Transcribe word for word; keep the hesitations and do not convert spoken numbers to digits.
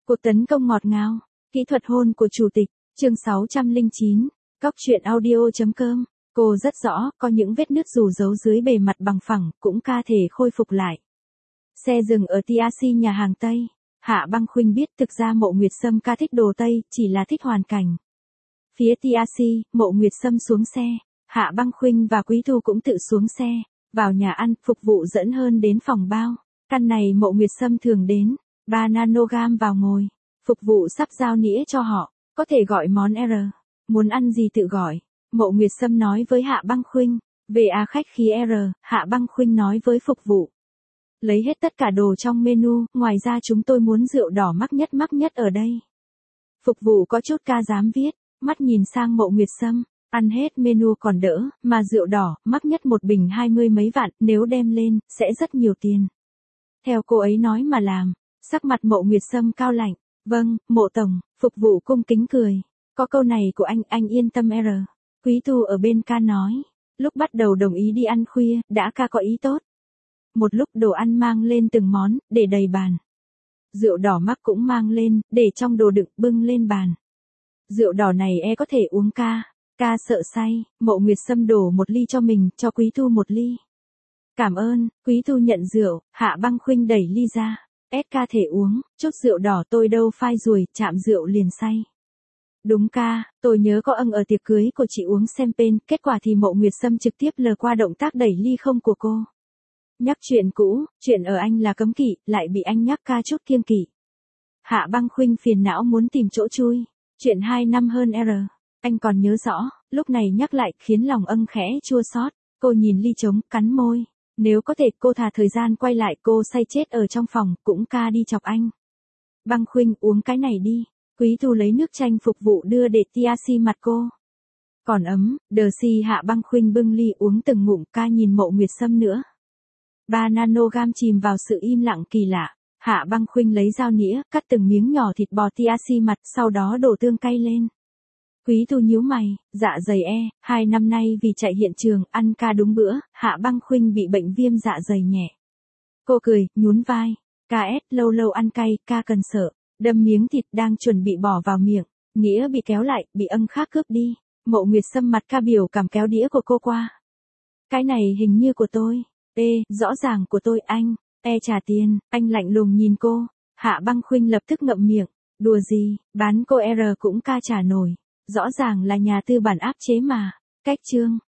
Cuộc tấn công ngọt ngào, kỹ thuật hôn của chủ tịch, chương sáu trăm lẻ chín, Cóc truyện audio.com. Cô rất rõ, có những vết nứt dù giấu dưới bề mặt bằng phẳng, cũng ca thể khôi phục lại. Xe dừng ở tê rờ xê nhà hàng Tây. Hạ Băng Khuynh biết thực ra Mộ Nguyệt Sâm ca thích đồ Tây, chỉ là thích hoàn cảnh. Phía tê rờ xê, Mộ Nguyệt Sâm xuống xe. Hạ Băng Khuynh và Quý Thu cũng tự xuống xe. Vào nhà ăn, phục vụ dẫn hơn đến phòng bao. Căn này Mộ Nguyệt Sâm thường đến. Ba nanogram vào ngồi. Phục vụ sắp giao nĩa cho họ. Có thể gọi món R. Muốn ăn gì tự gọi. Mộ Nguyệt Sâm nói với Hạ Băng Khuynh. Về à khách khí R, Hạ Băng Khuynh nói với phục vụ. Lấy hết tất cả đồ trong menu, ngoài ra chúng tôi muốn rượu đỏ mắc nhất mắc nhất ở đây. Phục vụ có chút ca dám viết, mắt nhìn sang Mộ Nguyệt Sâm. Ăn hết menu còn đỡ, mà rượu đỏ, mắc nhất một bình hai mươi mấy vạn, nếu đem lên, sẽ rất nhiều tiền. Theo cô ấy nói mà làm, sắc mặt Mộ Nguyệt Sâm cao lạnh. Vâng, Mộ Tổng, phục vụ cung kính cười. Có câu này của anh, anh yên tâm R. Quý Thu ở bên ca nói. Lúc bắt đầu đồng ý đi ăn khuya, đã ca có ý tốt. Một lúc đồ ăn mang lên từng món, để đầy bàn. Rượu đỏ mắc cũng mang lên, để trong đồ đựng bưng lên bàn. Rượu đỏ này e có thể uống ca. Ca sợ say, Mộ Nguyệt Sâm đổ một ly cho mình, cho Quý Thu một ly. Cảm ơn, Quý Thu nhận rượu, Hạ Băng Khuynh đẩy ly ra. Ép ca thể uống, chút rượu đỏ tôi đâu phai ruồi, chạm rượu liền say. Đúng ca, tôi nhớ có ân ở tiệc cưới của chị uống champagne, kết quả thì Mộ Nguyệt Sâm trực tiếp lờ qua động tác đẩy ly không của cô. Nhắc chuyện cũ, chuyện ở anh là cấm kỵ, lại bị anh nhắc ca chút kiêng kỵ. Hạ Băng Khuynh phiền não muốn tìm chỗ chui, chuyện hai năm hơn R. Anh còn nhớ rõ, lúc này nhắc lại khiến lòng ân khẽ chua xót. Cô nhìn ly trống, cắn môi. Nếu có thể cô thà thời gian quay lại cô say chết ở trong phòng, cũng ca đi chọc anh. Băng Khuynh uống cái này đi. Quý Thu lấy nước chanh phục vụ đưa để tê rờ xê mặt cô. Còn ấm, đờ xì Hạ Băng Khuynh bưng ly uống từng ngụm, ca nhìn Mộ Nguyệt Sâm nữa. Ba nanogram chìm vào sự im lặng kỳ lạ. Hạ Băng Khuynh lấy dao nĩa, cắt từng miếng nhỏ thịt bò tê rờ xê mặt, sau đó đổ tương cay lên. Quý Thu nhíu mày, dạ dày e, hai năm nay vì chạy hiện trường, ăn ca đúng bữa, Hạ Băng Khuynh bị bệnh viêm dạ dày nhẹ. Cô cười, nhún vai, ca ét lâu lâu ăn cay, ca cần sợ, đâm miếng thịt đang chuẩn bị bỏ vào miệng, nghĩa bị kéo lại, bị ân khác cướp đi. Mộ Nguyệt Sâm mặt ca biểu cảm kéo đĩa của cô qua. Cái này hình như của tôi, ê, rõ ràng của tôi anh, e trả tiền, anh lạnh lùng nhìn cô. Hạ Băng Khuynh lập tức ngậm miệng, đùa gì, bán cô R cũng ca trả nổi. Rõ ràng là nhà tư bản áp chế mà. Cách chương.